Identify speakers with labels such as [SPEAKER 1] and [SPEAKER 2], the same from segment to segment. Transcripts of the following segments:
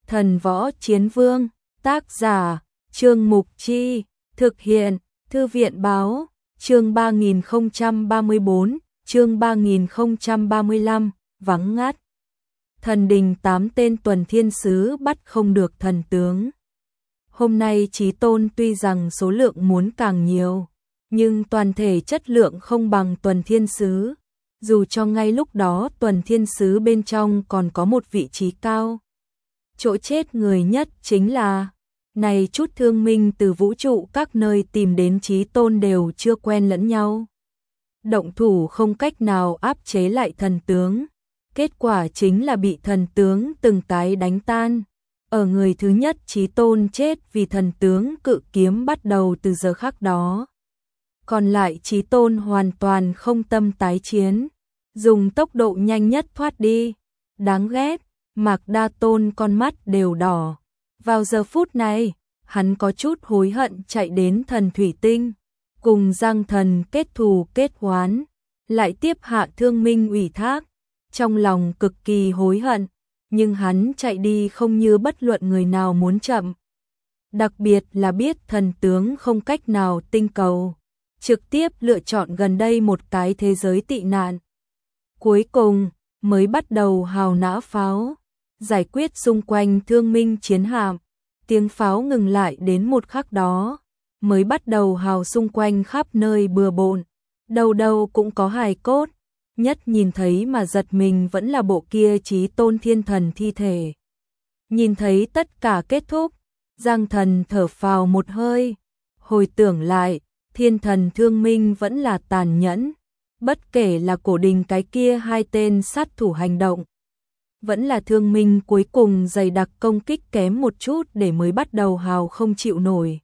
[SPEAKER 1] Thần Võ Chiến Vương, tác giả, Trương Mục Chi, thực hiện, Thư viện Báo, chương 3034, chương 3035, vắng ngắt. Thần đình 8 tên tuần thiên sứ bắt không được thần tướng. Hôm nay Chí Tôn tuy rằng số lượng muốn càng nhiều, nhưng toàn thể chất lượng không bằng tuần thiên sứ. Dù cho ngay lúc đó tuần thiên sứ bên trong còn có một vị trí cao. Chỗ chết người nhất chính là, này chút thương minh từ vũ trụ các nơi tìm đến Chí Tôn đều chưa quen lẫn nhau. Động thủ không cách nào áp chế lại thần tướng. Kết quả chính là bị thần tướng từng cái đánh tan. Ở người thứ nhất Chí Tôn chết vì thần tướng cự kiếm bắt đầu từ giờ khắc đó. Còn lại Chí Tôn hoàn toàn không tâm tái chiến, dùng tốc độ nhanh nhất thoát đi. Đáng ghét, Mạc Đa Tôn con mắt đều đỏ. Vào giờ phút này, hắn có chút hối hận chạy đến thần thủy tinh, cùng Giang Thần kết thù kết oán, lại tiếp hạ Thương Minh ủy thác. Trong lòng cực kỳ hối hận, nhưng hắn chạy đi không như bất luận người nào muốn chậm. Đặc biệt là biết thần tướng không cách nào tinh cầu, trực tiếp lựa chọn gần đây một cái thế giới tị nạn. Cuối cùng, mới bắt đầu hào nã pháo, giải quyết xung quanh Thương Minh chiến hạm. Tiếng pháo ngừng lại đến một khắc đó, mới bắt đầu hào xung quanh khắp nơi bừa bộn, đâu đâu cũng có hài cốt. Nhất nhìn thấy mà giật mình vẫn là bộ kia Chí Tôn thiên thần thi thể. Nhìn thấy tất cả kết thúc, Giang Thần thở phào một hơi, hồi tưởng lại, thiên thần Thương Minh vẫn là tàn nhẫn, bất kể là cổ đình cái kia hai tên sát thủ hành động, vẫn là Thương Minh cuối cùng dày đặc công kích kém một chút để mới bắt đầu hào không chịu nổi.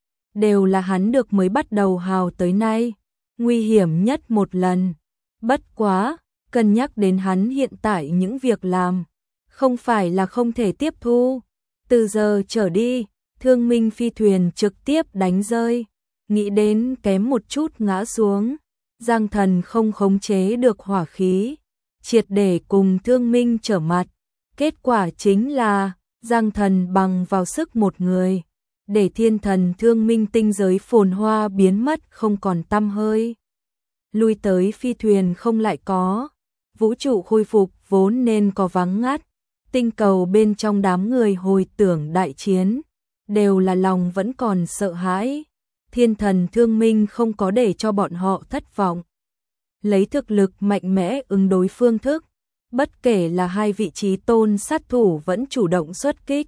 [SPEAKER 1] Đều là hắn được mới bắt đầu hào tới nay, nguy hiểm nhất một lần. Bất quá, cân nhắc đến hắn hiện tại những việc làm, không phải là không thể tiếp thu. Từ giờ trở đi, Thương Minh phi thuyền trực tiếp đánh rơi, nghĩ đến kém một chút ngã xuống. Giang Thần không khống chế được hỏa khí, triệt để cùng Thương Minh trở mặt. Kết quả chính là, Giang Thần bằng vào sức một người, để thiên thần Thương Minh tinh giới phồn hoa biến mất không còn tăm hơi. Lui tới phi thuyền không lại có, vũ trụ khôi phục vốn nên có vắng ngắt, tinh cầu bên trong đám người hồi tưởng đại chiến, đều là lòng vẫn còn sợ hãi. Thiên thần Thương Minh không có để cho bọn họ thất vọng. Lấy thực lực mạnh mẽ ứng đối phương thức, bất kể là hai vị Chí Tôn sát thủ vẫn chủ động xuất kích,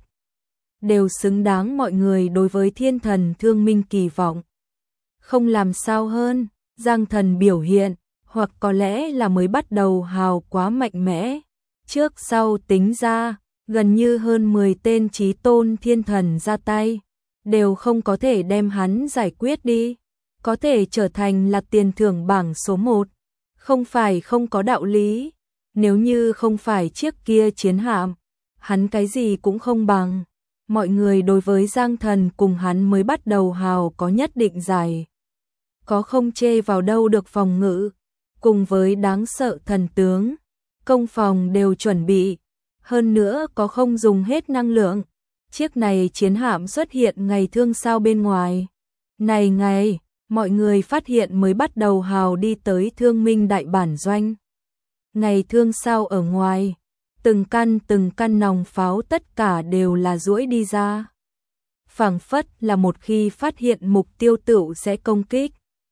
[SPEAKER 1] đều xứng đáng mọi người đối với thiên thần Thương Minh kỳ vọng. Không làm sao hơn. Giang Thần biểu hiện, hoặc có lẽ là mới bắt đầu hào quá mạnh mẽ. Trước sau tính ra, gần như hơn 10 tên Chí Tôn thiên thần ra tay, đều không có thể đem hắn giải quyết đi. Có thể trở thành là tiền thưởng bảng số 1, không phải không có đạo lý. Nếu như không phải chiếc kia chiến hạm, hắn cái gì cũng không bằng. Mọi người đối với Giang Thần cùng hắn mới bắt đầu hào có nhất định giải. Có không chê vào đâu được phòng ngự, cùng với đáng sợ thần tướng, công phòng đều chuẩn bị, hơn nữa có không dùng hết năng lượng. Chiếc này chiến hạm xuất hiện ngày thương sao bên ngoài. Này ngày, mọi người phát hiện mới bắt đầu hào đi tới Thương Minh đại bản doanh. Ngày thương sao ở ngoài, từng căn nòng pháo tất cả đều là duỗi đi ra. Phảng phất là một khi phát hiện mục tiêu tựu sẽ công kích.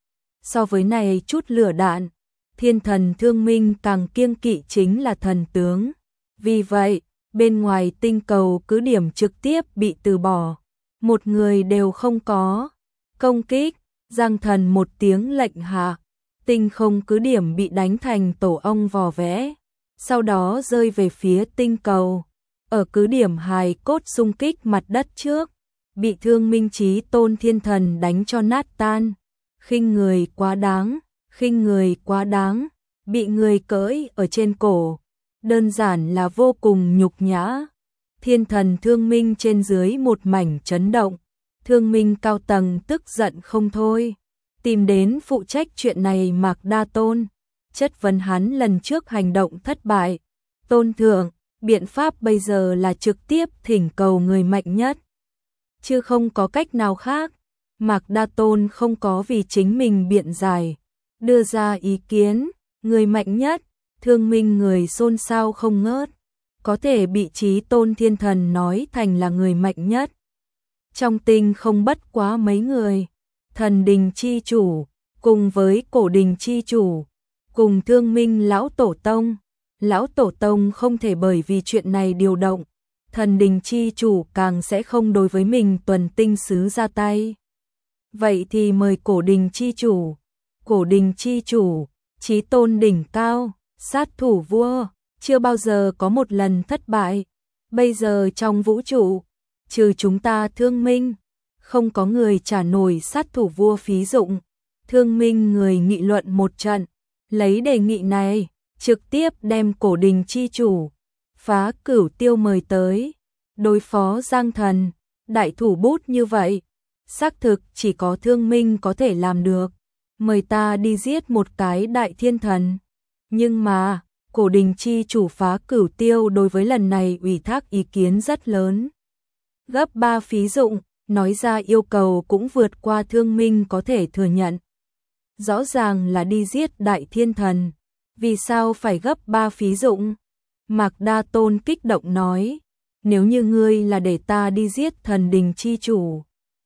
[SPEAKER 1] So với này chút lửa đạn, thiên thần Thương Minh càng kiêng kỵ chính là thần tướng. Vì vậy, bên ngoài tinh cầu cứ điểm trực tiếp bị từ bỏ, một người đều không có. Công kích, Giang Thần một tiếng lệnh hạ, tinh không cứ điểm bị đánh thành tổ ong vò vẽ, sau đó rơi về phía tinh cầu. Ở cứ điểm hài cốt xung kích mặt đất trước, bị Thương Minh Chí Tôn thiên thần đánh cho nát tan. Khinh người quá đáng, khinh người quá đáng, bị người cưỡi ở trên cổ, đơn giản là vô cùng nhục nhã. Thiên thần Thương Minh trên dưới một mảnh chấn động, Thương Minh cao tầng tức giận không thôi, tìm đến phụ trách chuyện này Mạc Đa Tôn, chất vấn hắn lần trước hành động thất bại. Tôn thượng, biện pháp bây giờ là trực tiếp thỉnh cầu người mạnh nhất, chứ không có cách nào khác. Mạc Đa Tôn không có vì chính mình biện giải, đưa ra ý kiến, người mạnh nhất, Thương Minh người xôn xao không ngớt, có thể bị Chí Tôn Thiên Thần nói thành là người mạnh nhất. Trong tinh không bất quá mấy người, Thần Đình chi chủ, cùng với Cổ Đình chi chủ, cùng Thương Minh lão tổ tông không thể bởi vì chuyện này điều động, Thần Đình chi chủ càng sẽ không đối với mình Tuần Tinh sứ ra tay. Vậy thì mời Cổ Đình chi chủ, Chí Tôn đỉnh cao, sát thủ vua, chưa bao giờ có một lần thất bại. Bây giờ trong vũ trụ, trừ chúng ta Thương Minh, không có người trả nổi sát thủ vua phí dụng. Thương Minh người nghị luận một trận, lấy đề nghị này, trực tiếp đem Cổ Đình chi chủ, Phá Cửu Tiêu mời tới, đối phó Giang Thần, đại thủ bút như vậy. Xác thực chỉ có Thương Minh có thể làm được, mời ta đi giết một cái đại thiên thần. Nhưng mà, Cổ Đình chi chủ Phá Cửu Tiêu đối với lần này ủy thác ý kiến rất lớn. Gấp 3 phí dụng, nói ra yêu cầu cũng vượt qua Thương Minh có thể thừa nhận. Rõ ràng là đi giết đại thiên thần, vì sao phải gấp 3 phí dụng? Mạc Đa Tôn kích động nói, nếu như ngươi là để ta đi giết Thần Đình chi chủ,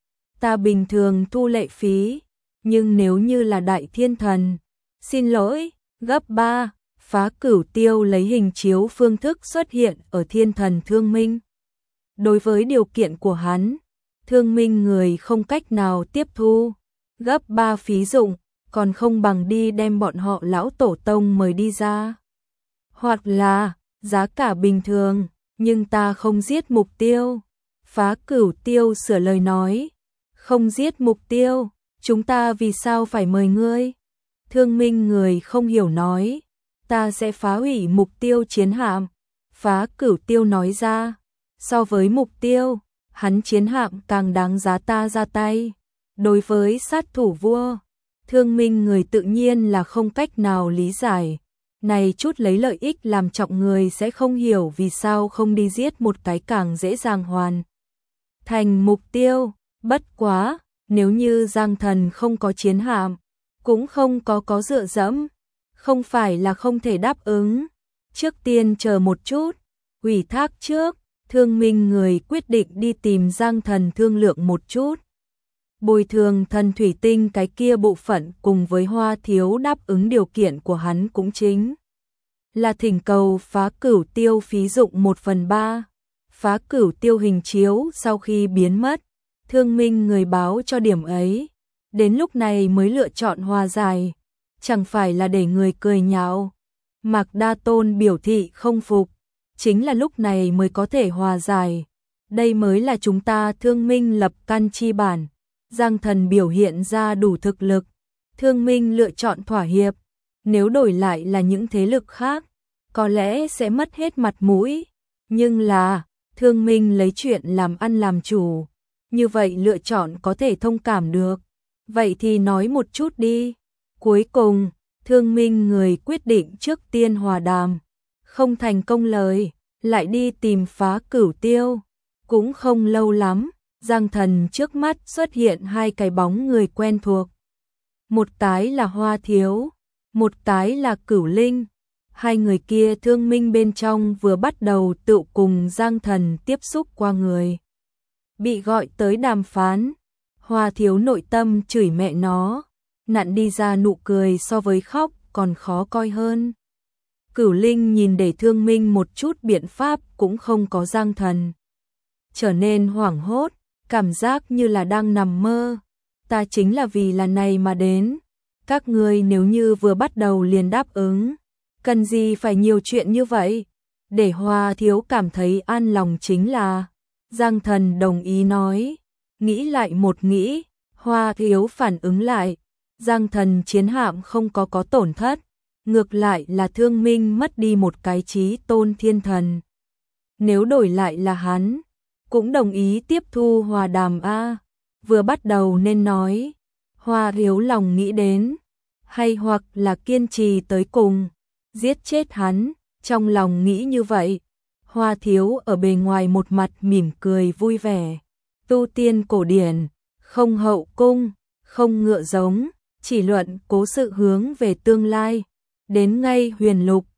[SPEAKER 1] ta bình thường thu lệ phí, nhưng nếu như là đại thiên thần, xin lỗi, gấp 3. Phá Cửu Tiêu lấy hình chiếu phương thức xuất hiện ở thiên thần Thương Minh. Đối với điều kiện của hắn, Thương Minh người không cách nào tiếp thu, gấp 3 phí dụng, còn không bằng đi đem bọn họ lão tổ tông mời đi ra. Hoặc là, giá cả bình thường, nhưng ta không giết mục tiêu. Phá Cửu Tiêu sửa lời nói, không giết mục tiêu, chúng ta vì sao phải mời ngươi? Thương Minh người không hiểu nói, ta sẽ phá hủy mục tiêu chiến hạm. Phá Cửu Tiêu nói ra, so với mục tiêu, hắn chiến hạm càng đáng giá ta ra tay. Đối với sát thủ vua, Thương Minh người tự nhiên là không cách nào lý giải. Này chút lấy lợi ích làm trọng người sẽ không hiểu vì sao không đi giết một cái càng dễ dàng hoàn thành mục tiêu. Bất quá, nếu như Giang Thần không có chiến hạm, cũng không có dựa dẫm, không phải là không thể đáp ứng. Trước tiên chờ một chút, ủy thác trước, Thương Minh người quyết định đi tìm Giang Thần thương lượng một chút. Bồi thường thần thủy tinh cái kia bộ phận cùng với Hoa Thiếu đáp ứng điều kiện của hắn cũng chính là thỉnh cầu Phá Cửu Tiêu phí dụng 1/3. Phá Cửu Tiêu hình chiếu sau khi biến mất, Thương Minh người báo cho điểm ấy, đến lúc này mới lựa chọn hòa giải, chẳng phải là để người cười nhạo. Mạc Đa Tôn biểu thị không phục, chính là lúc này mới có thể hòa giải, đây mới là chúng ta Thương Minh lập căn chi bản. Giang Thần biểu hiện ra đủ thực lực, Thương Minh lựa chọn thỏa hiệp, nếu đổi lại là những thế lực khác, có lẽ sẽ mất hết mặt mũi, nhưng là Thương Minh lấy chuyện làm ăn làm chủ, như vậy lựa chọn có thể thông cảm được. Vậy thì nói một chút đi. Cuối cùng, Thương Minh người quyết định trước tiên hòa đàm, không thành công lời, lại đi tìm Phá Cửu Tiêu. Cũng không lâu lắm, Giang Thần trước mắt xuất hiện hai cái bóng người quen thuộc. Một cái là Hoa Thiếu, một cái là Cửu Linh. Hai người kia Thương Minh bên trong vừa bắt đầu tự cùng Giang Thần tiếp xúc qua người. Bị gọi tới đàm phán, Hoa Thiếu nội tâm chửi mẹ nó, nặn đi ra nụ cười so với khóc còn khó coi hơn. Cửu Linh nhìn để Thương Minh một chút biện pháp cũng không có. Giang Thần trở nên hoảng hốt, cảm giác như là đang nằm mơ. Ta chính là vì là này mà đến. Các ngươi nếu như vừa bắt đầu liền đáp ứng, cần gì phải nhiều chuyện như vậy? Để Hoa Thiếu cảm thấy an lòng chính là. Giang Thần đồng ý nói, nghĩ lại một nghĩ, Hoa Thiếu phản ứng lại, Giang Thần chiến hạm không có tổn thất, ngược lại là Thương Minh mất đi một cái Chí Tôn thiên thần. Nếu đổi lại là hắn, cũng đồng ý tiếp thu hòa đàm a. Vừa bắt đầu nên nói, Hoa Thiếu lòng nghĩ đến, hay hoặc là kiên trì tới cùng, giết chết hắn, trong lòng nghĩ như vậy. Hoa thiếu ở bề ngoài một mặt mỉm cười vui vẻ, tu tiên cổ điển, không hậu cung, không ngựa giống, chỉ luận cố sự hướng về tương lai. Đến ngay huyền lục,